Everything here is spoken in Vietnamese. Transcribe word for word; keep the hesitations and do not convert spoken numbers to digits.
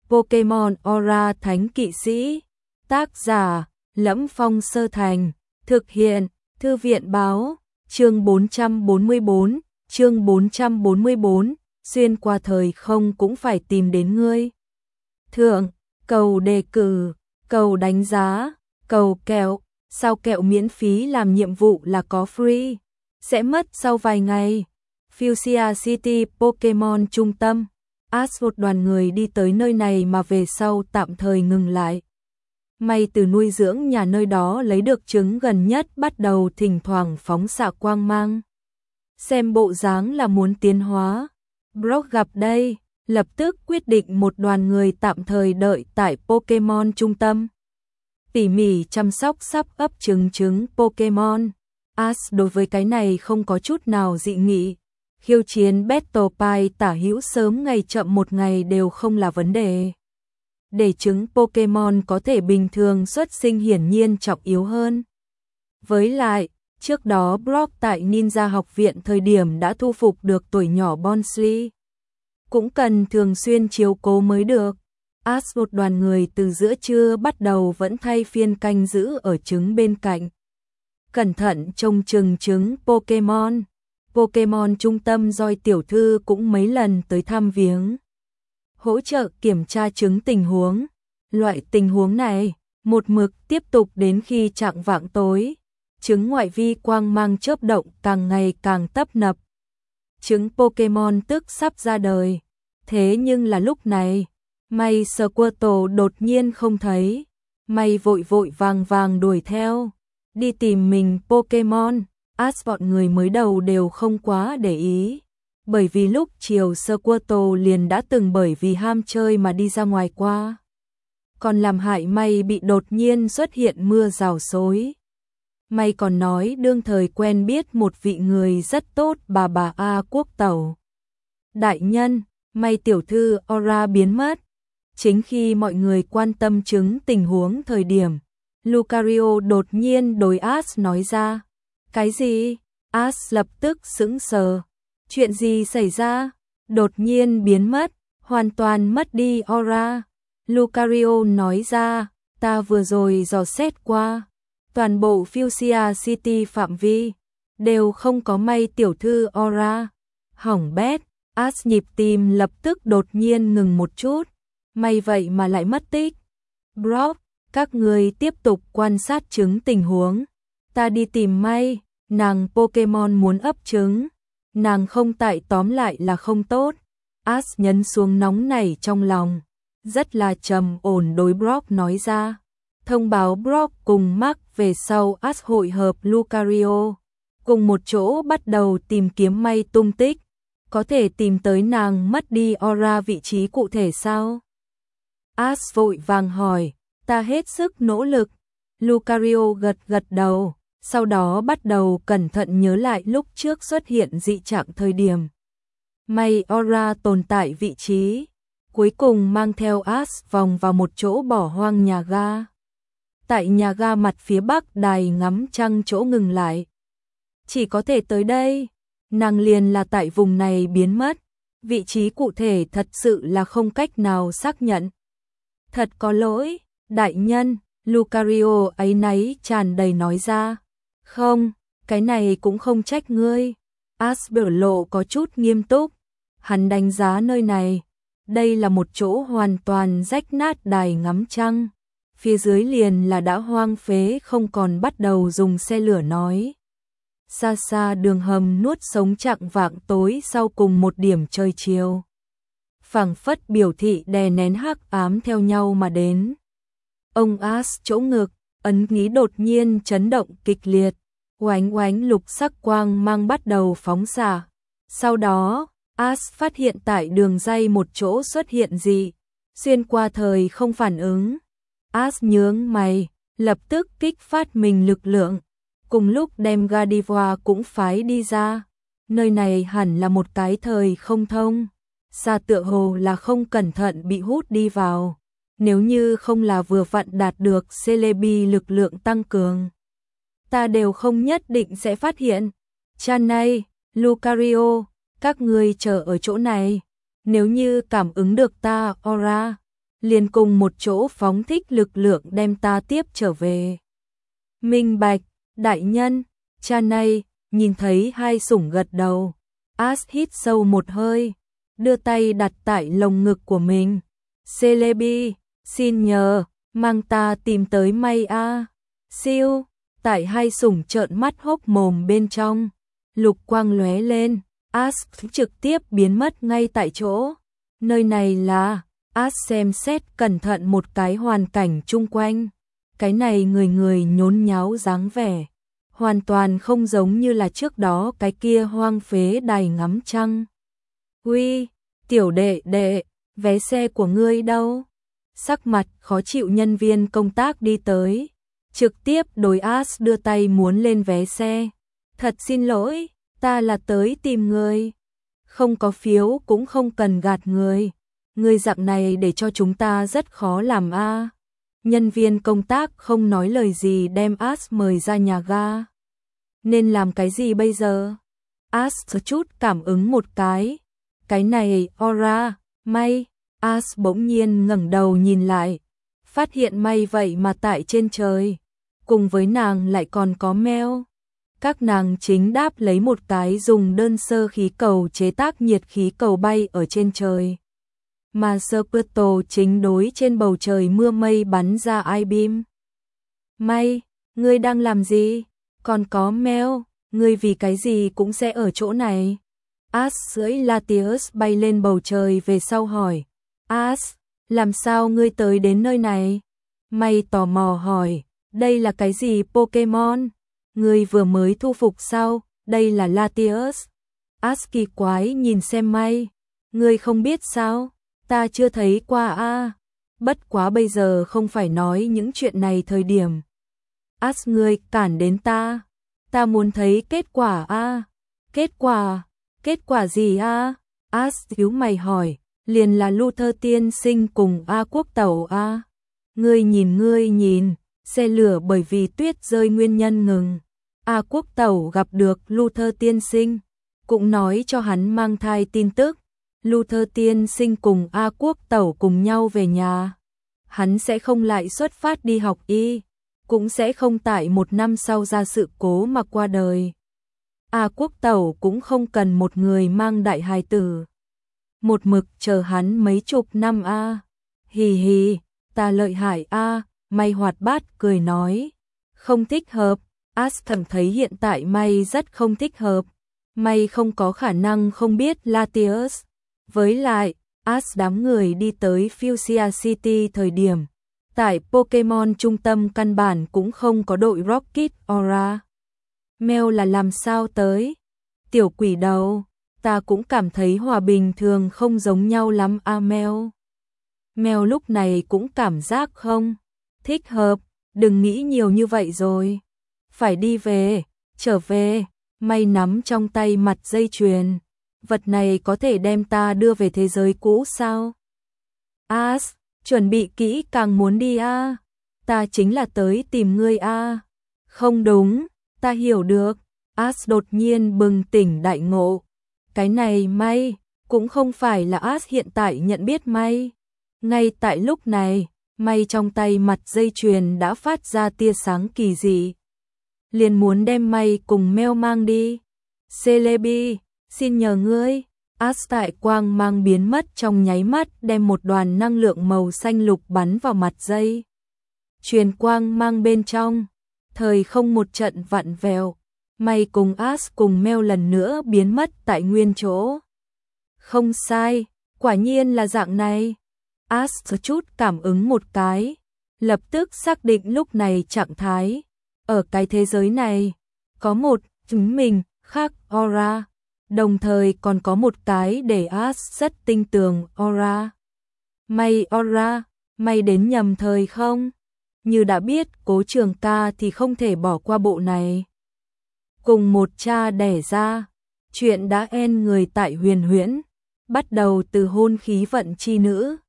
Pokemon Aura Thánh Kỵ Sĩ. Tác giả: Lẫm Phong Sơ Thành. Thực hiện: Thư viện báo. Chương bốn trăm bốn mươi bốn, chương bốn trăm bốn mươi bốn, xuyên qua thời không cũng phải tìm đến ngươi. Thượng, cầu đề cử, cầu đánh giá, cầu kẹo, sao kẹo miễn phí làm nhiệm vụ là có free, sẽ mất sau vài ngày. Fuchsia City Pokemon Trung tâm. Ash một đoàn người đi tới nơi này mà về sau tạm thời ngừng lại. May từ nuôi dưỡng nhà nơi đó lấy được trứng gần nhất bắt đầu thỉnh thoảng phóng xạ quang mang. Xem bộ dáng là muốn tiến hóa. Brock gặp đây, lập tức quyết định một đoàn người tạm thời đợi tại Pokemon Trung tâm. Tỉ mỉ chăm sóc sắp ấp trứng trứng Pokemon. Ash đối với cái này không có chút nào dị nghị. Khiêu chiến Battle Pie tả hữu sớm ngày chậm một ngày đều không là vấn đề. Để trứng Pokemon có thể bình thường xuất sinh hiển nhiên trọng yếu hơn. Với lại, trước đó Brock tại Ninja học viện thời điểm đã thu phục được tuổi nhỏ Bonsly. Cũng cần thường xuyên chiếu cố mới được. Ash một đoàn người từ giữa trưa bắt đầu vẫn thay phiên canh giữ ở trứng bên cạnh. Cẩn thận trông chừng trứng Pokemon. Pokemon Trung tâm Doi tiểu thư cũng mấy lần tới thăm viếng. Hỗ trợ kiểm tra trứng tình huống. Loại tình huống này, một mực tiếp tục đến khi chạng vạng tối. Trứng ngoại vi quang mang chớp động càng ngày càng tấp nập. Trứng Pokemon tức sắp ra đời. Thế nhưng là lúc này, May Squirtle đột nhiên không thấy. May vội vội vàng vàng đuổi theo. Đi tìm mình Pokemon. Ash bọn người mới đầu đều không quá để ý. Bởi vì lúc chiều Squirtle liền đã từng bởi vì ham chơi mà đi ra ngoài qua. Còn làm hại May bị đột nhiên xuất hiện mưa rào xối. May còn nói đương thời quen biết một vị người rất tốt bà bà A Quốc Tẩu. Đại nhân, May tiểu thư Aura biến mất. Chính khi mọi người quan tâm chứng tình huống thời điểm, Lucario đột nhiên đối Ash nói ra. Cái gì? Ash lập tức sững sờ. Chuyện gì xảy ra? Đột nhiên biến mất, hoàn toàn mất đi aura. Lucario nói ra, ta vừa rồi dò xét qua. Toàn bộ Fuchsia City phạm vi, đều không có May tiểu thư aura. Hỏng bét, Ash nhịp tim lập tức đột nhiên ngừng một chút. May vậy mà lại mất tích. Brock, các người tiếp tục quan sát chứng tình huống. Ta đi tìm May, nàng Pokemon muốn ấp trứng. Nàng không tại tóm lại là không tốt. Ash nhấn xuống nóng nảy trong lòng. Rất là trầm ổn đối Brock nói ra. Thông báo Brock cùng Mark về sau Ash hội hợp Lucario. Cùng một chỗ bắt đầu tìm kiếm May tung tích. Có thể tìm tới nàng mất đi aura vị trí cụ thể sao? Ash vội vàng hỏi. Ta hết sức nỗ lực. Lucario gật gật đầu. Sau đó bắt đầu cẩn thận nhớ lại lúc trước xuất hiện dị trạng thời điểm. May aura tồn tại vị trí. Cuối cùng mang theo Ash vòng vào một chỗ bỏ hoang nhà ga. Tại nhà ga mặt phía bắc đài ngắm trăng chỗ ngừng lại. Chỉ có thể tới đây. Nàng liền là tại vùng này biến mất. Vị trí cụ thể thật sự là không cách nào xác nhận. Thật có lỗi, đại nhân, Lucario áy náy tràn đầy nói ra. Không, cái này cũng không trách ngươi. Ash biểu lộ có chút nghiêm túc. Hắn đánh giá nơi này. Đây là một chỗ hoàn toàn rách nát đài ngắm trăng. Phía dưới liền là đã hoang phế không còn bắt đầu dùng xe lửa nói. Xa xa đường hầm nuốt sống chạng vạng tối sau cùng một điểm trời chiều. Phảng phất biểu thị đè nén hắc ám theo nhau mà đến. Ông Ash chỗ ngực, ấn ký đột nhiên chấn động kịch liệt. Oánh oánh lục sắc quang mang bắt đầu phóng xạ. Sau đó, Ash phát hiện tại đường dây một chỗ xuất hiện gì. Xuyên qua thời không phản ứng. Ash nhướng mày, lập tức kích phát mình lực lượng. Cùng lúc đem Gardevoir cũng phái đi ra. Nơi này hẳn là một cái thời không thông. Xa tựa hồ là không cẩn thận bị hút đi vào. Nếu như không là vừa vặn đạt được Celebi lực lượng tăng cường. Ta đều không nhất định sẽ phát hiện. Chanay, Lucario, các người chờ ở chỗ này. Nếu như cảm ứng được ta aura, liền cùng một chỗ phóng thích lực lượng đem ta tiếp trở về. Minh bạch, đại nhân, cha này, nhìn thấy hai sủng gật đầu. Ash hít sâu một hơi, đưa tay đặt tại lồng ngực của mình. Celebi, xin nhờ, mang ta tìm tới May a. Siêu, tại hai sủng trợn mắt hốc mồm bên trong, lục quang lóe lên, Ash trực tiếp biến mất ngay tại chỗ. Nơi này là, Ash xem xét cẩn thận một cái hoàn cảnh chung quanh. Cái này người người nhốn nháo dáng vẻ, hoàn toàn không giống như là trước đó cái kia hoang phế đài ngắm trăng. Uy, tiểu đệ đệ, vé xe của ngươi đâu? Sắc mặt khó chịu nhân viên công tác đi tới, trực tiếp đối Ash đưa tay muốn lên vé xe. Thật xin lỗi, ta là tới tìm người. Không có phiếu cũng không cần gạt người. Người dạng này để cho chúng ta rất khó làm a. À. Nhân viên công tác không nói lời gì đem Ash mời ra nhà ga. Nên làm cái gì bây giờ? Ash chút cảm ứng một cái. Cái này, Aura, May. Ash bỗng nhiên ngẩng đầu nhìn lại, phát hiện May vậy mà tại trên trời, cùng với nàng lại còn có Mel. Các nàng chính đáp lấy một cái dùng đơn sơ khí cầu chế tác nhiệt khí cầu bay ở trên trời. Mà Squirtle chính đối trên bầu trời mưa mây bắn ra I-beam. May, ngươi đang làm gì? Còn có Mel, ngươi vì cái gì cũng sẽ ở chỗ này? Ash cưỡi Latios bay lên bầu trời về sau hỏi. Ash, làm sao ngươi tới đến nơi này? May tò mò hỏi, đây là cái gì Pokemon? Ngươi vừa mới thu phục sao? Đây là Latios. Ash kỳ quái nhìn xem May. Ngươi không biết sao? Ta chưa thấy qua a. À. Bất quá bây giờ không phải nói những chuyện này thời điểm. Ash, ngươi cản đến ta. Ta muốn thấy kết quả a. À. Kết quả? Kết quả gì a? À? Ash nhíu mày hỏi. Liền là Luther tiên sinh cùng A Quốc Tẩu a. À. Ngươi nhìn ngươi nhìn, xe lửa bởi vì tuyết rơi nguyên nhân ngừng. A Quốc Tẩu gặp được Luther tiên sinh, cũng nói cho hắn mang thai tin tức. Luther tiên sinh cùng A Quốc Tẩu cùng nhau về nhà. Hắn sẽ không lại xuất phát đi học y, cũng sẽ không tại một năm sau ra sự cố mà qua đời. A Quốc Tẩu cũng không cần một người mang đại hài tử. Một mực chờ hắn mấy chục năm a. À. Hì hì, ta lợi hại a. À. May hoạt bát cười nói. Không thích hợp. Ash thầm thấy hiện tại May rất không thích hợp. May không có khả năng không biết Latios. Với lại, Ash đám người đi tới Fuchsia City thời điểm. Tại Pokemon trung tâm căn bản cũng không có đội Rocket Aura. Mel là làm sao tới? Tiểu quỷ đầu. Ta cũng cảm thấy hòa bình thường không giống nhau lắm a. Mel. Mel lúc này cũng cảm giác không thích hợp, đừng nghĩ nhiều như vậy rồi. Phải đi về, trở về. May nắm trong tay mặt dây chuyền. Vật này có thể đem ta đưa về thế giới cũ sao? Ash, chuẩn bị kỹ càng muốn đi a. À. Ta chính là tới tìm ngươi a. À. Không đúng, ta hiểu được. Ash đột nhiên bừng tỉnh đại ngộ. Cái này May, cũng không phải là Ash hiện tại nhận biết May. Ngay tại lúc này, May trong tay mặt dây chuyền đã phát ra tia sáng kỳ dị. Liền muốn đem May cùng Mel mang đi. Celebi, xin nhờ ngươi. Ash tại quang mang biến mất trong nháy mắt đem một đoàn năng lượng màu xanh lục bắn vào mặt dây. Truyền quang mang bên trong, thời không một trận vặn vẹo. May cùng Ash cùng Mel lần nữa biến mất tại nguyên chỗ. Không sai, quả nhiên là dạng này. Ash chút cảm ứng một cái, lập tức xác định lúc này trạng thái. Ở cái thế giới này, có một chúng mình khác Aura, đồng thời còn có một cái để Ash rất tinh tường Aura. May Aura, may đến nhầm thời không? Như đã biết Cố Trường Ca thì không thể bỏ qua bộ này. Cùng một cha đẻ ra, chuyện đã en người tại huyền huyễn, bắt đầu từ hôn khí vận chi nữ.